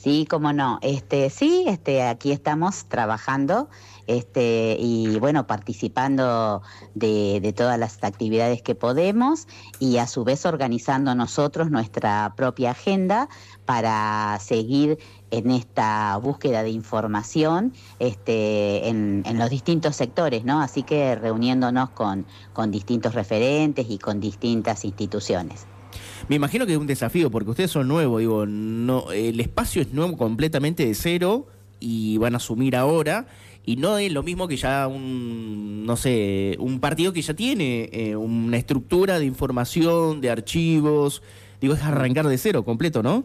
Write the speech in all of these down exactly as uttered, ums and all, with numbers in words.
Sí, cómo no. Este, sí, este, aquí estamos trabajando, este, y bueno, participando de, de todas las actividades que podemos y a su vez organizando nosotros nuestra propia agenda para seguir en esta búsqueda de información, este, en, en los distintos sectores, ¿no? Así que reuniéndonos con, con distintos referentes y con distintas instituciones. Me imagino que es un desafío, porque ustedes son nuevos, digo, no, el espacio es nuevo completamente de cero y van a asumir ahora, y no es lo mismo que ya un, no sé, un partido que ya tiene eh, una estructura de información, de archivos, digo, es arrancar de cero completo, ¿no?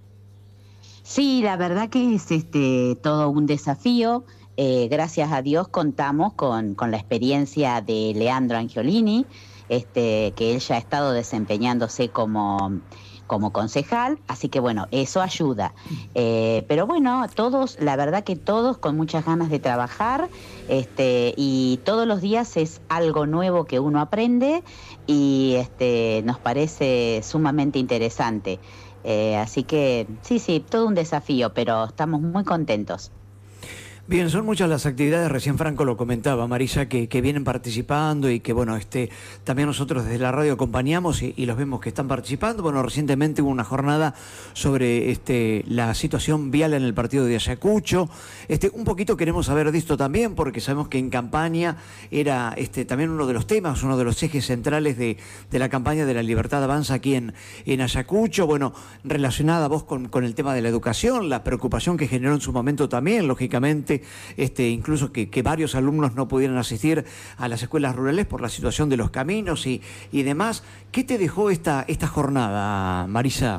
Sí, la verdad que es este todo un desafío. Eh, gracias a Dios contamos con, con la experiencia de Leandro Angiolini, este, que él ya ha estado desempeñándose como, como concejal, así que bueno, eso ayuda. Eh, pero bueno, todos, la verdad que todos con muchas ganas de trabajar, este, y todos los días es algo nuevo que uno aprende y este, nos parece sumamente interesante. Eh, así que sí, sí, todo un desafío, pero estamos muy contentos. Bien, son muchas las actividades, recién Franco lo comentaba, Marisa, que, que vienen participando y que, bueno, este, también nosotros desde la radio acompañamos y, y los vemos que están participando. Bueno, recientemente hubo una jornada sobre este, la situación vial en el partido de Ayacucho. Este, un poquito queremos saber de esto también, porque sabemos que en campaña era este, también uno de los temas, uno de los ejes centrales de, de la campaña de la Libertad Avanza aquí en, en Ayacucho. Bueno, relacionada vos con, con el tema de la educación, la preocupación que generó en su momento también, lógicamente, Este, incluso que, que varios alumnos no pudieran asistir a las escuelas rurales por la situación de los caminos y, y demás. ¿Qué te dejó esta, esta jornada, Marisa?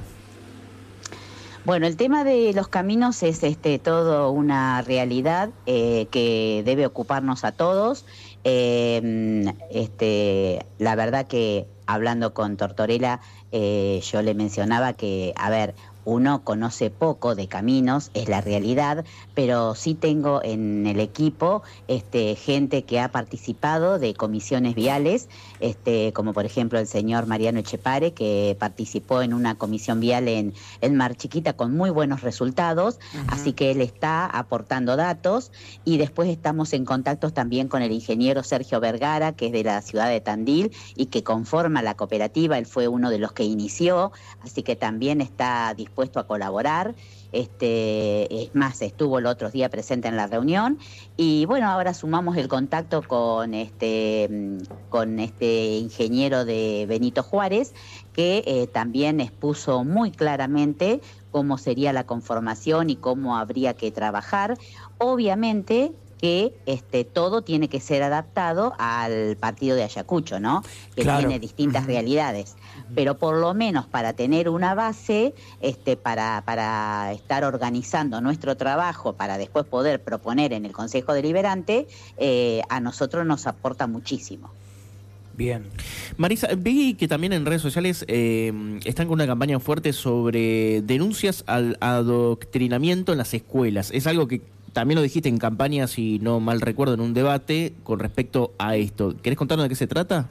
Bueno, el tema de los caminos es este todo una realidad eh, que debe ocuparnos a todos. Eh, este, la verdad que hablando con Tortorella, eh, yo le mencionaba que, a ver, uno conoce poco de caminos, es la realidad, pero sí tengo en el equipo este, gente que ha participado de comisiones viales, este, como por ejemplo el señor Mariano Echepare, que participó en una comisión vial en, en Mar Chiquita con muy buenos resultados, uh-huh. Así que él está aportando datos, y después estamos en contacto también con el ingeniero Sergio Vergara, que es de la ciudad de Tandil y que conforma la cooperativa, él fue uno de los que inició, así que también está dispuesto puesto a colaborar. Este, es más, estuvo el otro día presente en la reunión y bueno, ahora sumamos el contacto con este, con este ingeniero de Benito Juárez, que eh, también expuso muy claramente cómo sería la conformación y cómo habría que trabajar. Obviamente que este, todo tiene que ser adaptado al partido de Ayacucho, ¿no? Que claro. Tiene distintas uh-huh. realidades. Uh-huh. Pero por lo menos para tener una base, este, para, para estar organizando nuestro trabajo, para después poder proponer en el Consejo Deliberante, eh, a nosotros nos aporta muchísimo. Bien. Marisa, vi que también en redes sociales eh, están con una campaña fuerte sobre denuncias al adoctrinamiento en las escuelas. Es algo que también lo dijiste en campaña, si no mal recuerdo, en un debate con respecto a esto. ¿Querés contarnos de qué se trata?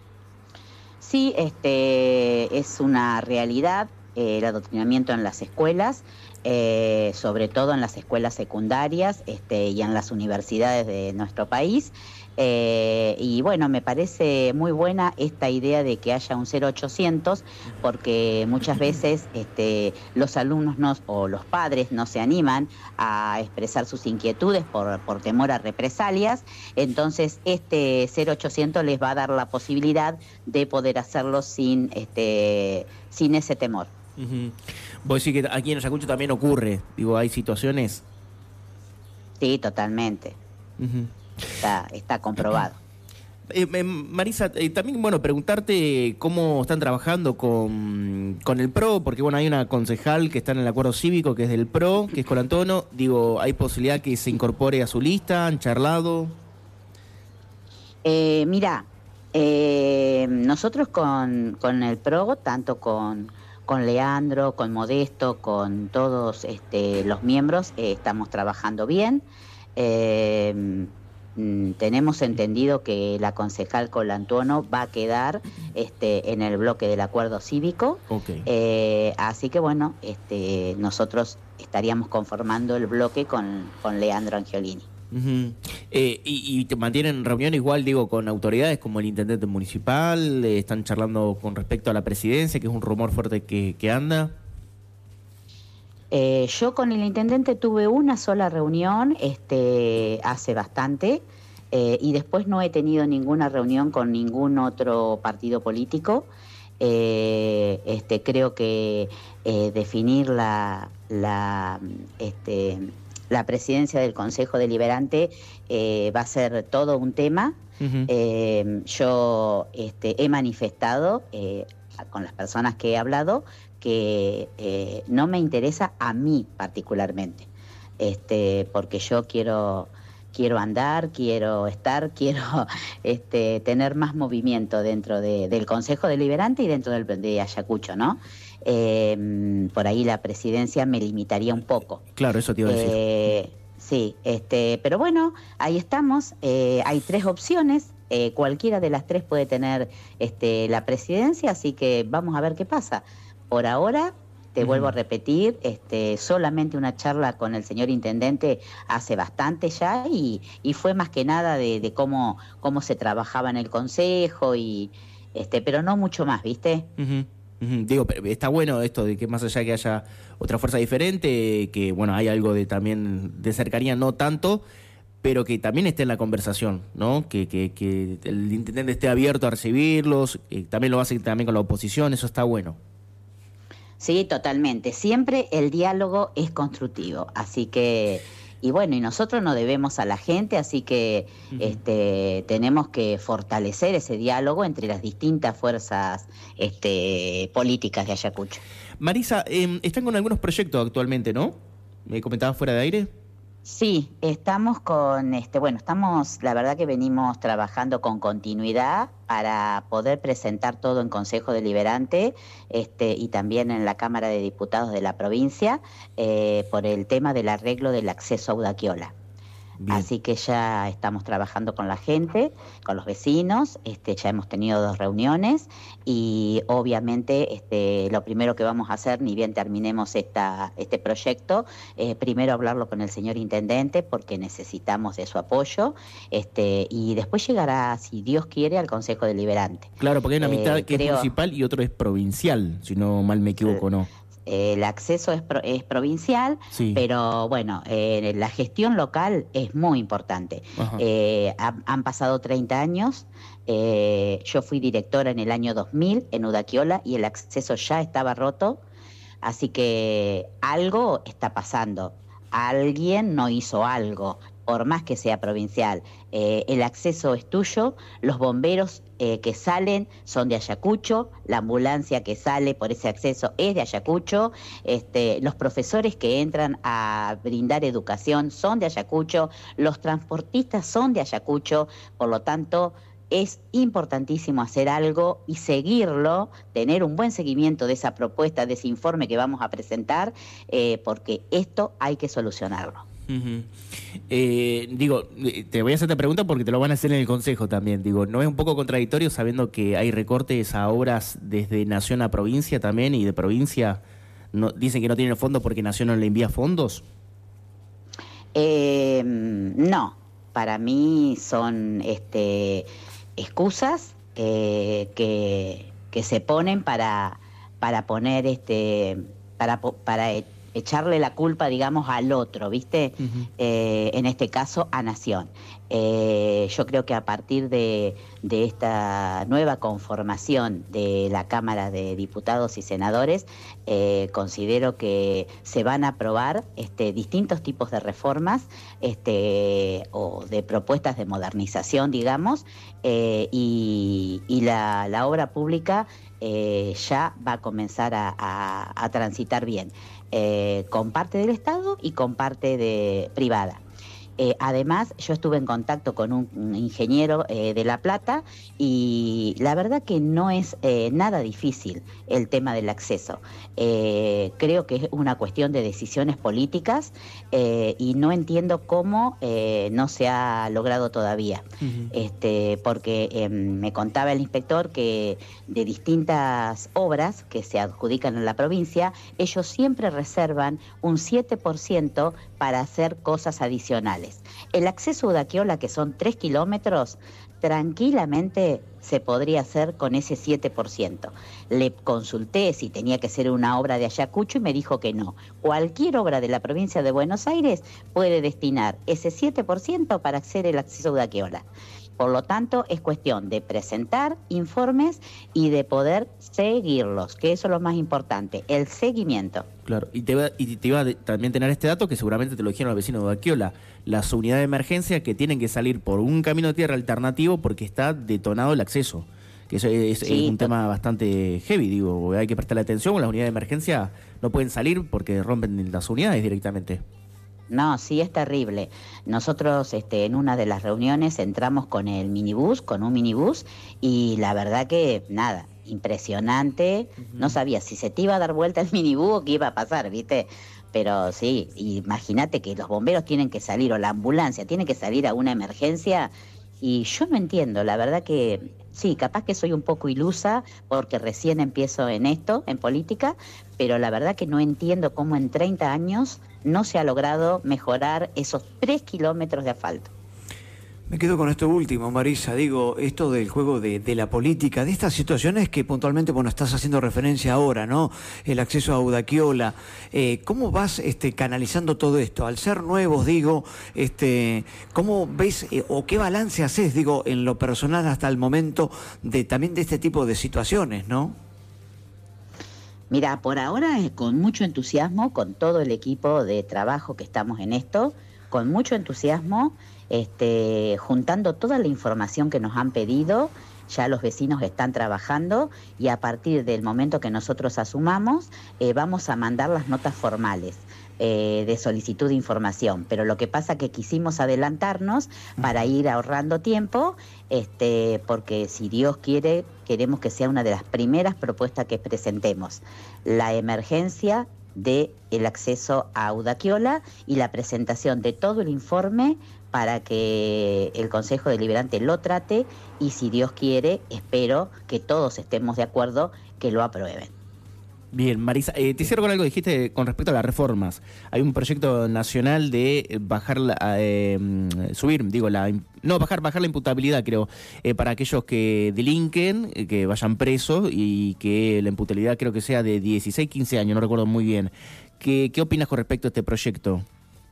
Sí, este, es una realidad eh, el adoctrinamiento en las escuelas, eh, sobre todo en las escuelas secundarias este, y en las universidades de nuestro país. Eh, y bueno, me parece muy buena esta idea de que haya un cero ochocientos, porque muchas veces este, los alumnos no, o los padres no se animan a expresar sus inquietudes por, por temor a represalias. Entonces este cero ochocientos les va a dar la posibilidad de poder hacerlo sin, este, sin ese temor. Uh-huh. Vos decís que aquí en Ayacucho también ocurre, digo, hay situaciones. Sí, totalmente. Uh-huh. Está, está comprobado. Eh, eh, Marisa, eh, también, bueno, preguntarte cómo están trabajando con, con el PRO, porque, bueno, hay una concejal que está en el acuerdo cívico, que es del PRO, que es Colantuono. Digo, ¿hay posibilidad que se incorpore a su lista? ¿Han charlado? Eh, mira, eh, nosotros con, con el PRO, tanto con, con Leandro, con Modesto, con todos este, los miembros, eh, estamos trabajando bien. Eh, Tenemos entendido que la concejal Colantuono va a quedar este, en el bloque del acuerdo cívico. Okay. Eh, así que bueno, este, nosotros estaríamos conformando el bloque con, con Leandro Angiolini. Uh-huh. eh, y, y te mantienen reunión igual, digo, con autoridades como el intendente municipal, eh, están charlando con respecto a la presidencia, que es un rumor fuerte que, que anda. Eh, yo con el intendente tuve una sola reunión este, hace bastante, eh, y después no he tenido ninguna reunión con ningún otro partido político. Eh, este, creo que eh, definir la, la, este, la presidencia del Consejo Deliberante eh, va a ser todo un tema. Uh-huh. Eh, yo este, he manifestado eh, con las personas que he hablado que eh, no me interesa a mí particularmente, este, porque yo quiero... quiero andar, quiero estar, quiero este, tener más movimiento dentro de, del Consejo Deliberante y dentro del, de Ayacucho, ¿no? Eh, por ahí la presidencia me limitaría un poco. Claro, eso te iba a decir. Eh, sí, este, pero bueno, ahí estamos. Eh, hay tres opciones. Eh, cualquiera de las tres puede tener este, la presidencia, así que vamos a ver qué pasa. Por ahora... Te uh-huh. vuelvo a repetir, este, solamente una charla con el señor intendente hace bastante ya y, y fue más que nada de, de cómo, cómo se trabajaba en el consejo, y este, pero no mucho más, ¿viste? Uh-huh. Uh-huh. Digo, está bueno esto de que más allá que haya otra fuerza diferente, que bueno, hay algo de también de cercanía, no tanto, pero que también esté en la conversación, ¿no? Que, que, que el intendente esté abierto a recibirlos, eh, también lo hace también con la oposición, eso está bueno. Sí, totalmente. Siempre el diálogo es constructivo, así que, y bueno, y nosotros nos debemos a la gente, así que uh-huh. este, tenemos que fortalecer ese diálogo entre las distintas fuerzas este, políticas de Ayacucho. Marisa, eh, están con algunos proyectos actualmente, ¿no? ¿Me comentabas fuera de aire? Sí, estamos con, este, bueno, estamos, la verdad que venimos trabajando con continuidad para poder presentar todo en Consejo Deliberante este, y también en la Cámara de Diputados de la provincia eh, por el tema del arreglo del acceso a Udaquiola. Bien. Así que ya estamos trabajando con la gente, con los vecinos, este, ya hemos tenido dos reuniones y obviamente este, lo primero que vamos a hacer, ni bien terminemos esta, este proyecto, eh, primero hablarlo con el señor intendente porque necesitamos de su apoyo este, y después llegará, si Dios quiere, al Consejo Deliberante. Claro, porque hay una eh, mitad que creo, es municipal y otro es provincial, si no mal me equivoco, ¿no? El acceso es, pro, es provincial, sí. Pero bueno, eh, la gestión local es muy importante. Eh, ha, han pasado treinta años, eh, yo fui directora en el año dos mil en Udaquiola y el acceso ya estaba roto, así que algo está pasando, alguien no hizo algo, por más que sea provincial. Eh, el acceso es tuyo, los bomberos eh, que salen son de Ayacucho, la ambulancia que sale por ese acceso es de Ayacucho, este, los profesores que entran a brindar educación son de Ayacucho, los transportistas son de Ayacucho, por lo tanto es importantísimo hacer algo y seguirlo, tener un buen seguimiento de esa propuesta, de ese informe que vamos a presentar, eh, porque esto hay que solucionarlo. Uh-huh. Eh, digo, te voy a hacer esta pregunta porque te lo van a hacer en el Consejo también. Digo, ¿no es un poco contradictorio sabiendo que hay recortes a obras desde Nación a provincia también y de provincia no, dicen que no tienen fondos porque Nación no le envía fondos? Eh, no, para mí son este, excusas eh, que, que se ponen para, para poner este, para, para echarle la culpa, digamos, al otro, ¿viste? Uh-huh. Eh, en este caso, a Nación. Eh, yo creo que a partir de, de esta nueva conformación de la Cámara de Diputados y Senadores, eh, considero que se van a aprobar este, distintos tipos de reformas este, o de propuestas de modernización, digamos, eh, y, y la, la obra pública eh, ya va a comenzar a, a, a transitar bien, eh, con parte del Estado y con parte de privada. Eh, además, yo estuve en contacto con un, un ingeniero eh, de La Plata y la verdad que no es eh, nada difícil el tema del acceso. Eh, creo que es una cuestión de decisiones políticas eh, y no entiendo cómo eh, no se ha logrado todavía. Uh-huh. este, porque eh, me contaba el inspector que de distintas obras que se adjudican en la provincia, ellos siempre reservan un siete por ciento para hacer cosas adicionales. El acceso a Udaquiola, que son tres kilómetros, tranquilamente se podría hacer con ese siete por ciento. Le consulté si tenía que ser una obra de Ayacucho y me dijo que no. Cualquier obra de la provincia de Buenos Aires puede destinar ese siete por ciento para hacer el acceso a Udaquiola. Por lo tanto, es cuestión de presentar informes y de poder seguirlos, que eso es lo más importante, el seguimiento. Claro, y te iba, y te iba a también tener este dato que seguramente te lo dijeron los vecinos de Udaquiola, las unidades de emergencia que tienen que salir por un camino de tierra alternativo porque está detonado el acceso, que eso es, sí, es un tema bastante heavy, digo, hay que prestarle atención, las unidades de emergencia no pueden salir porque rompen las unidades directamente. No, sí, es terrible. Nosotros este, en una de las reuniones entramos con el minibús, con un minibús, y la verdad que nada, impresionante. Uh-huh. No sabía si se te iba a dar vuelta el minibús o qué iba a pasar, ¿viste? Pero sí, imagínate que los bomberos tienen que salir, o la ambulancia tiene que salir a una emergencia, y yo no entiendo, la verdad que sí, capaz que soy un poco ilusa porque recién empiezo en esto, en política, pero la verdad que no entiendo cómo en treinta años no se ha logrado mejorar esos tres kilómetros de asfalto. Me quedo con esto último, Marisa. Digo, esto del juego de, de la política, de estas situaciones que puntualmente, bueno, estás haciendo referencia ahora, ¿no? El acceso a Udaquiola. Eh, ¿Cómo vas este, canalizando todo esto? Al ser nuevos, digo, este, ¿cómo ves eh, o qué balance haces, digo, en lo personal hasta el momento de también de este tipo de situaciones, ¿no? Mira, por ahora es con mucho entusiasmo, con todo el equipo de trabajo que estamos en esto, con mucho entusiasmo, este, juntando toda la información que nos han pedido, ya los vecinos están trabajando y a partir del momento que nosotros asumamos, eh, vamos a mandar las notas formales eh, de solicitud de información. Pero lo que pasa es que quisimos adelantarnos para ir ahorrando tiempo, este, porque si Dios quiere, queremos que sea una de las primeras propuestas que presentemos. La emergencia del acceso a Udaquiola y la presentación de todo el informe para que el Consejo Deliberante lo trate y si Dios quiere, espero que todos estemos de acuerdo que lo aprueben. Bien, Marisa, eh, te cierro con algo que dijiste con respecto a las reformas. Hay un proyecto nacional de bajar, la, eh, subir, digo, la no, bajar bajar la imputabilidad, creo, eh, para aquellos que delinquen, eh, que vayan presos y que la imputabilidad creo que sea de dieciséis, quince años, no recuerdo muy bien. ¿Qué, qué opinas con respecto a este proyecto?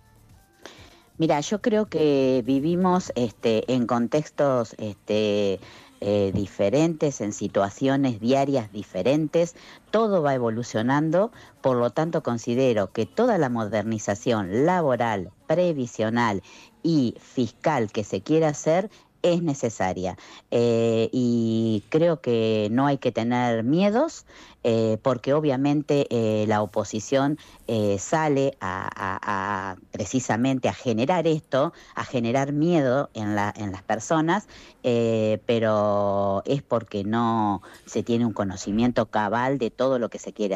Mira, yo creo que vivimos este, en contextos este, eh, diferentes, en situaciones diarias diferentes, todo va evolucionando, por lo tanto considero que toda la modernización laboral, previsional y fiscal que se quiera hacer es necesaria eh, y creo que no hay que tener miedos eh, porque obviamente eh, la oposición eh, sale a, a, a precisamente a generar esto, a generar miedo en, la, en las personas, eh, pero es porque no se tiene un conocimiento cabal de todo lo que se quiere